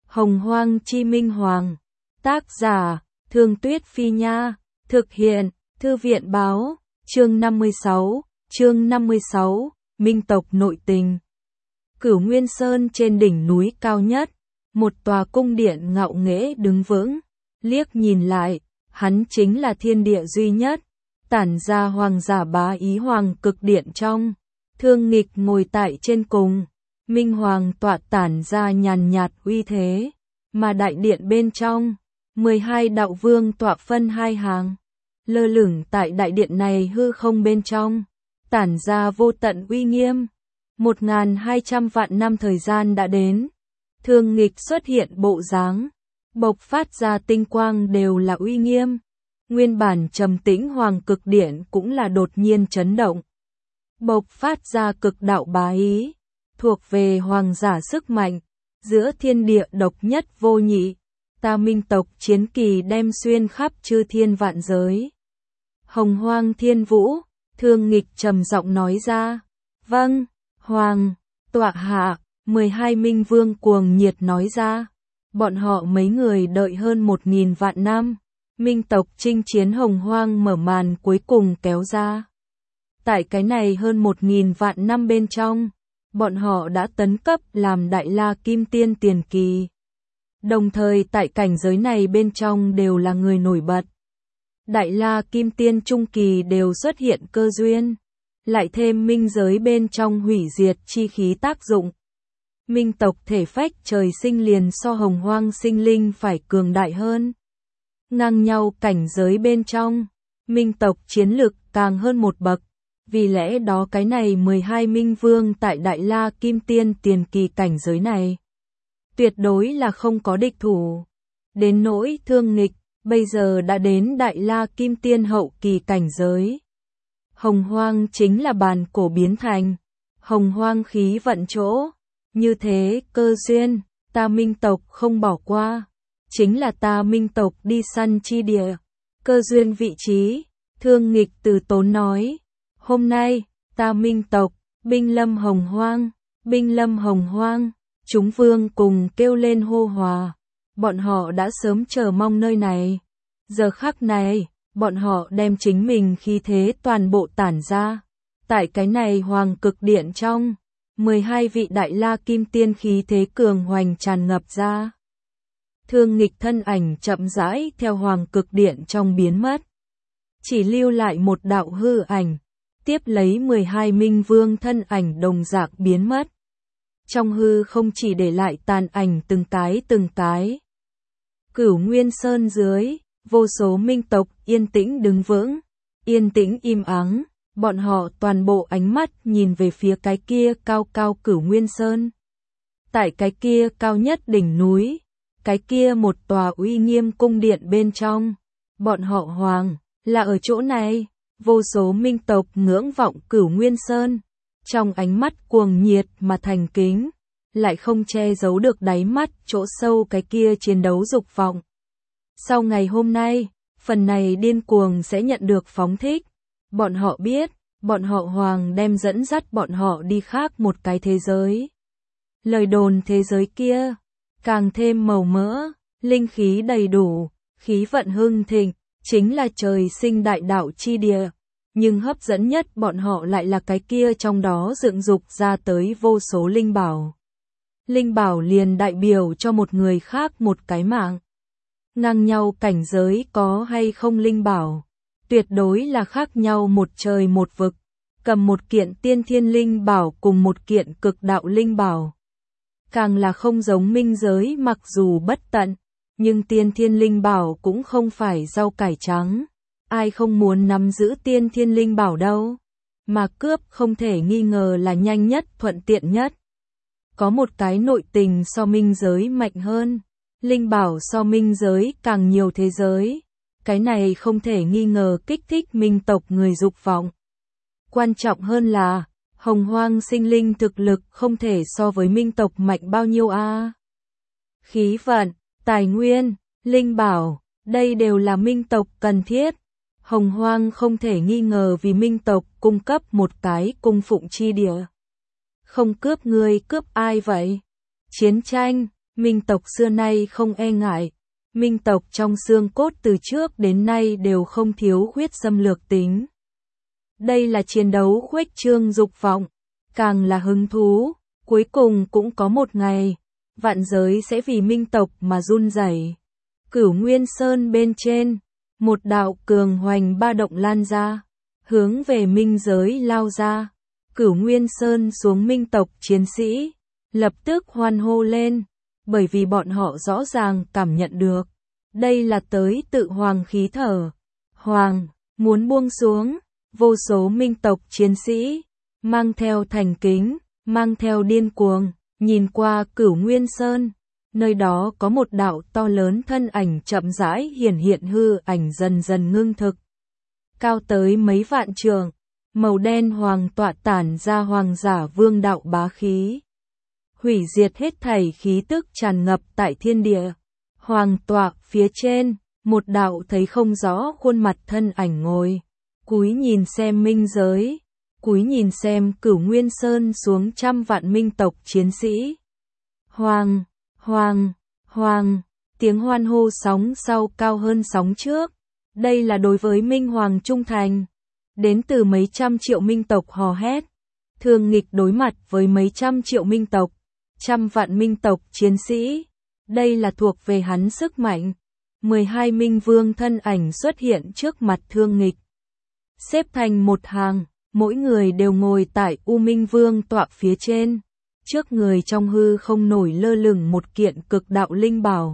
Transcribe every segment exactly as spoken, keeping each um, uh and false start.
Hồng Hoang Chi Minh Hoàng. Tác giả, Thương Tuyết Phi Nha. Thực hiện, Thư viện Báo. Chương năm mươi sáu. Chương năm mươi sáu. Minh tộc nội tình. Cửu Nguyên Sơn trên đỉnh núi cao nhất, một tòa cung điện ngạo nghễ đứng vững. Liếc nhìn lại, hắn chính là thiên địa duy nhất, tản ra hoàng giả bá ý hoàng cực điện trong. Thương Nghịch ngồi tại trên cùng, Minh Hoàng tọa tản ra nhàn nhạt uy thế, mà đại điện bên trong, mười hai đạo vương tọa phân hai hàng, lơ lửng tại đại điện này hư không bên trong, tản ra vô tận uy nghiêm. Một ngàn hai trăm vạn năm thời gian đã đến, Thương Nghịch xuất hiện bộ dáng, bộc phát ra tinh quang đều là uy nghiêm. Nguyên bản trầm tĩnh hoàng cực điện cũng là đột nhiên chấn động, bộc phát ra cực đạo bá ý, thuộc về hoàng giả sức mạnh, giữa thiên địa độc nhất vô nhị. Ta Minh tộc chiến kỳ đem xuyên khắp chư thiên vạn giới. Hồng Hoang Thiên Vũ, Thương Nghịch trầm giọng nói ra. Vâng, Hoàng, tọa hạ. Mười hai Minh Vương cuồng nhiệt nói ra. Bọn họ mấy người đợi hơn một nghìn vạn năm, Minh tộc chinh chiến Hồng Hoang mở màn cuối cùng kéo ra. Tại cái này hơn một nghìn vạn năm bên trong, bọn họ đã tấn cấp làm Đại La Kim Tiên tiền kỳ. Đồng thời tại cảnh giới này bên trong đều là người nổi bật. Đại La Kim Tiên trung kỳ đều xuất hiện cơ duyên, lại thêm minh giới bên trong hủy diệt chi khí tác dụng. Minh tộc thể phách trời sinh liền so Hồng Hoang sinh linh phải cường đại hơn. Ngang nhau cảnh giới bên trong, Minh tộc chiến lực càng hơn một bậc. Vì lẽ đó cái này mười hai Minh Vương tại Đại La Kim Tiên tiền kỳ cảnh giới này, tuyệt đối là không có địch thủ. Đến nỗi Thương Nghịch, bây giờ đã đến Đại La Kim Tiên hậu kỳ cảnh giới. Hồng Hoang chính là bàn cổ biến thành, Hồng Hoang khí vận chỗ. Như thế cơ duyên, ta Minh tộc không bỏ qua, chính là ta Minh tộc đi săn chi địa. Cơ duyên vị trí, Thương Nghịch từ tốn nói. Hôm nay, ta Minh tộc, binh lâm Hồng Hoang, binh lâm Hồng Hoang, chúng vương cùng kêu lên hô hòa. Bọn họ đã sớm chờ mong nơi này. Giờ khắc này, bọn họ đem chính mình khí thế toàn bộ tản ra. Tại cái này hoàng cực điện trong, mười hai vị Đại La Kim Tiên khí thế cường hoành tràn ngập ra. Thương Nghịch thân ảnh chậm rãi theo hoàng cực điện trong biến mất. Chỉ lưu lại một đạo hư ảnh, tiếp lấy mười hai Minh Vương thân ảnh đồng dạng biến mất. Trong hư không chỉ để lại tàn ảnh từng cái từng cái. Cửu Nguyên Sơn dưới, vô số Minh tộc yên tĩnh đứng vững, yên tĩnh im ắng. Bọn họ toàn bộ ánh mắt nhìn về phía cái kia cao cao Cửu Nguyên Sơn. Tại cái kia cao nhất đỉnh núi, cái kia một tòa uy nghiêm cung điện bên trong, bọn họ hoàng, là ở chỗ này. Vô số Minh tộc ngưỡng vọng Cửu Nguyên Sơn, trong ánh mắt cuồng nhiệt mà thành kính, lại không che giấu được đáy mắt chỗ sâu cái kia chiến đấu dục vọng. Sau ngày hôm nay, phần này điên cuồng sẽ nhận được phóng thích. Bọn họ biết, bọn họ hoàng đem dẫn dắt bọn họ đi khác một cái thế giới. Lời đồn thế giới kia, càng thêm màu mỡ, linh khí đầy đủ, khí vận hưng thịnh, chính là trời sinh đại đạo chi địa. Nhưng hấp dẫn nhất bọn họ lại là cái kia trong đó dựng dục ra tới vô số linh bảo. Linh bảo liền đại biểu cho một người khác một cái mạng. Ngang nhau cảnh giới có hay không linh bảo, tuyệt đối là khác nhau một trời một vực. Cầm một kiện tiên thiên linh bảo cùng một kiện cực đạo linh bảo, càng là không giống minh giới. Mặc dù bất tận, nhưng tiên thiên linh bảo cũng không phải rau cải trắng. Ai không muốn nắm giữ tiên thiên linh bảo đâu, mà cướp không thể nghi ngờ là nhanh nhất thuận tiện nhất. Có một cái nội tình so minh giới mạnh hơn, linh bảo so minh giới càng nhiều thế giới. Cái này không thể nghi ngờ kích thích Minh tộc người dục vọng. Quan trọng hơn là, Hồng Hoang sinh linh thực lực không thể so với Minh tộc mạnh bao nhiêu a. À. Khí vận, tài nguyên, linh bảo, đây đều là Minh tộc cần thiết. Hồng Hoang không thể nghi ngờ vì Minh tộc cung cấp một cái cung phụng chi địa. Không cướp người cướp ai vậy? Chiến tranh, Minh tộc xưa nay không e ngại. Minh tộc trong xương cốt từ trước đến nay đều không thiếu huyết xâm lược tính. Đây là chiến đấu khuếch trương dục vọng, càng là hứng thú, cuối cùng cũng có một ngày, vạn giới sẽ vì Minh tộc mà run rẩy. Cửu Nguyên Sơn bên trên, một đạo cường hoành ba động lan ra, hướng về Minh giới lao ra. Cửu Nguyên Sơn xuống Minh tộc chiến sĩ, lập tức hoan hô lên, bởi vì bọn họ rõ ràng cảm nhận được, đây là tới tự hoàng khí thở. Hoàng, muốn buông xuống, vô số Minh tộc chiến sĩ, mang theo thành kính, mang theo điên cuồng, nhìn qua Cửu Nguyên Sơn, nơi đó có một đạo to lớn thân ảnh chậm rãi hiển hiện hư ảnh dần dần ngưng thực. Cao tới mấy vạn trượng, màu đen hoàng tọa tản ra hoàng giả vương đạo bá khí. Hủy diệt hết thảy khí tức tràn ngập tại thiên địa. Hoàng tọa phía trên, một đạo thấy không rõ khuôn mặt thân ảnh ngồi, cúi nhìn xem minh giới, cúi nhìn xem Cửu Nguyên Sơn xuống trăm vạn minh tộc chiến sĩ. Hoàng, hoàng, hoàng, tiếng hoan hô sóng sau cao hơn sóng trước. Đây là đối với Minh Hoàng trung thành. Đến từ mấy trăm triệu minh tộc hò hét. Thường nghịch đối mặt với mấy trăm triệu minh tộc, trăm vạn minh tộc chiến sĩ. Đây là thuộc về hắn sức mạnh. mười hai minh vương thân ảnh xuất hiện trước mặt thương nghịch. Xếp thành một hàng, mỗi người đều ngồi tại U Minh Vương tọa phía trên. Trước người trong hư không nổi lơ lửng một kiện cực đạo linh bảo.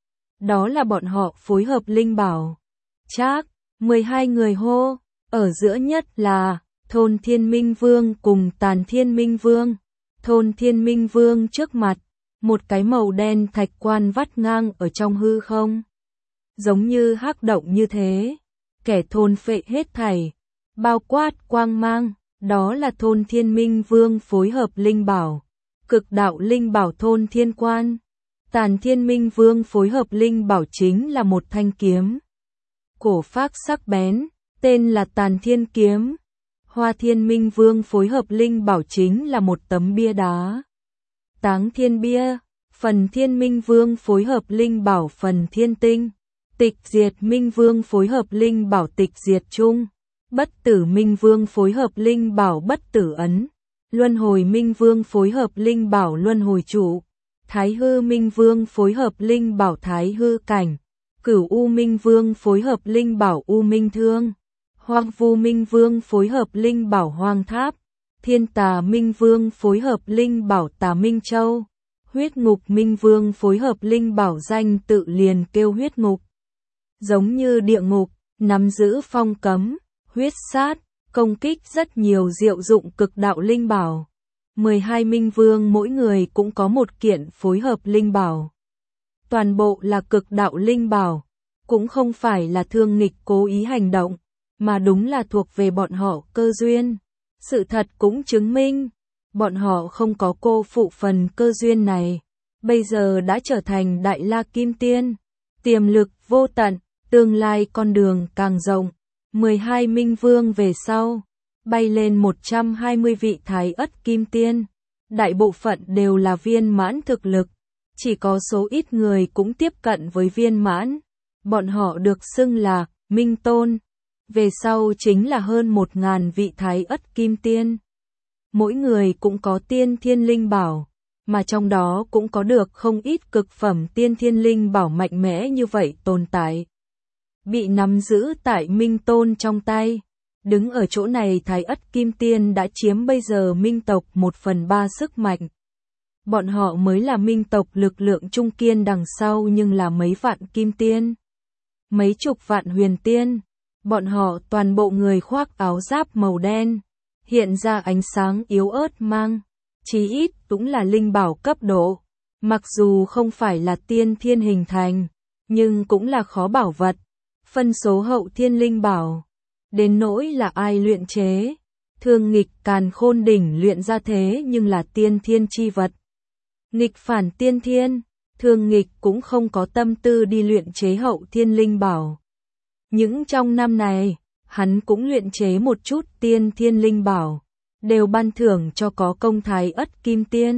Đó là bọn họ phối hợp linh bảo. Trác, mười hai người hô, ở giữa nhất là Thôn Thiên Minh Vương cùng Tàn Thiên Minh Vương. Thôn Thiên Minh Vương trước mặt, một cái màu đen thạch quan vắt ngang ở trong hư không. Giống như hắc động như thế, kẻ thôn phệ hết thảy, bao quát quang mang, đó là Thôn Thiên Minh Vương phối hợp linh bảo. Cực đạo linh bảo Thôn Thiên Quan. Tàn Thiên Minh Vương phối hợp linh bảo chính là một thanh kiếm. Cổ phác sắc bén, tên là Tàn Thiên Kiếm. Hoa Thiên Minh Vương phối hợp linh bảo chính là một tấm bia đá. Táng Thiên Bia. Phần Thiên Minh Vương phối hợp linh bảo Phần Thiên Tinh. Tịch Diệt Minh Vương phối hợp linh bảo Tịch Diệt Trung. Bất Tử Minh Vương phối hợp linh bảo Bất Tử Ấn. Luân Hồi Minh Vương phối hợp linh bảo Luân Hồi Trụ. Thái Hư Minh Vương phối hợp linh bảo Thái Hư Cảnh. Cửu U Minh Vương phối hợp linh bảo U Minh Thương. Hoang Vu Minh Vương phối hợp linh bảo Hoang Tháp. Thiên Tà Minh Vương phối hợp linh bảo Tà Minh Châu. Huyết Ngục Minh Vương phối hợp linh bảo danh tự liền kêu huyết ngục. Giống như địa ngục, nắm giữ phong cấm, huyết sát, công kích rất nhiều diệu dụng cực đạo linh bảo. mười hai Minh Vương mỗi người cũng có một kiện phối hợp linh bảo. Toàn bộ là cực đạo linh bảo, cũng không phải là thương nghịch cố ý hành động, mà đúng là thuộc về bọn họ cơ duyên. Sự thật cũng chứng minh, bọn họ không có cô phụ phần cơ duyên này, bây giờ đã trở thành Đại La Kim Tiên, tiềm lực vô tận, tương lai con đường càng rộng. mười hai Minh Vương về sau, bay lên một trăm hai mươi vị Thái Ất Kim Tiên, đại bộ phận đều là viên mãn thực lực, chỉ có số ít người cũng tiếp cận với viên mãn, bọn họ được xưng là Minh Tôn. Về sau chính là hơn một ngàn vị Thái Ất Kim Tiên. Mỗi người cũng có tiên thiên linh bảo, mà trong đó cũng có được không ít cực phẩm tiên thiên linh bảo mạnh mẽ như vậy tồn tại. Bị nắm giữ tại Minh Tôn trong tay. Đứng ở chỗ này Thái Ất Kim Tiên đã chiếm bây giờ Minh tộc một phần ba sức mạnh. Bọn họ mới là Minh tộc lực lượng trung kiên đằng sau nhưng là mấy vạn Kim Tiên. Mấy chục vạn huyền tiên. Bọn họ toàn bộ người khoác áo giáp màu đen, hiện ra ánh sáng yếu ớt mang, chí ít cũng là linh bảo cấp độ, mặc dù không phải là tiên thiên hình thành, nhưng cũng là khó bảo vật, phân số hậu thiên linh bảo. Đến nỗi là ai luyện chế, thường nghịch Càn Khôn Đỉnh luyện ra thế nhưng là tiên thiên chi vật. Nghịch phản tiên thiên, thường nghịch cũng không có tâm tư đi luyện chế hậu thiên linh bảo. Những trong năm này, hắn cũng luyện chế một chút tiên thiên linh bảo, đều ban thưởng cho có công Thái Ất Kim Tiên.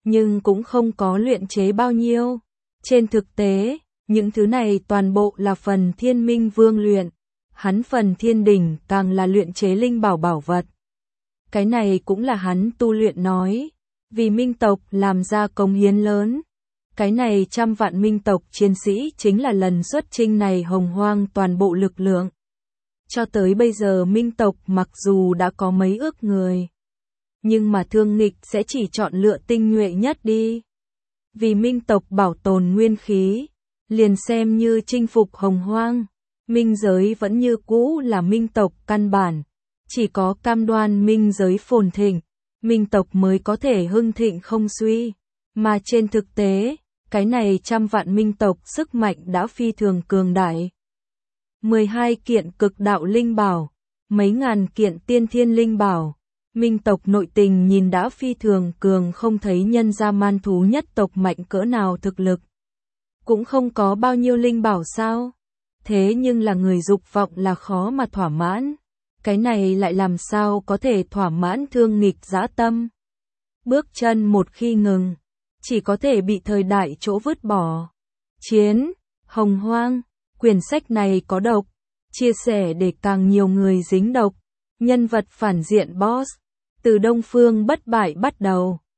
nhưng cũng không có luyện chế bao nhiêu. Trên thực tế, những thứ này toàn bộ là phần Thiên Minh Vương luyện, hắn phần Thiên Đỉnh càng là luyện chế linh bảo bảo vật. Cái này cũng là hắn tu luyện nói, vì minh tộc làm ra công hiến lớn. Cái này trăm vạn minh tộc chiến sĩ chính là lần xuất chinh này hồng hoang toàn bộ lực lượng. Cho tới bây giờ minh tộc mặc dù đã có mấy ước người, nhưng mà thương nghịch sẽ chỉ chọn lựa tinh nhuệ nhất đi. Vì minh tộc bảo tồn nguyên khí, liền xem như chinh phục hồng hoang, minh giới vẫn như cũ là minh tộc căn bản. Chỉ có cam đoan minh giới phồn thịnh, minh tộc mới có thể hưng thịnh không suy. Mà trên thực tế, cái này trăm vạn minh tộc sức mạnh đã phi thường cường đại. mười hai kiện cực đạo linh bảo, mấy ngàn kiện tiên thiên linh bảo. Minh tộc nội tình nhìn đã phi thường cường, không thấy nhân gia man thú nhất tộc mạnh cỡ nào thực lực. Cũng không có bao nhiêu linh bảo sao? Thế nhưng là người dục vọng là khó mà thỏa mãn. Cái này lại làm sao có thể thỏa mãn thương nghịch dã tâm? Bước chân một khi ngừng, chỉ có thể bị thời đại chỗ vứt bỏ. Chiến, hồng hoang, quyển sách này có độc, chia sẻ để càng nhiều người dính độc. Nhân vật phản diện boss, từ Đông Phương bất bại bắt đầu.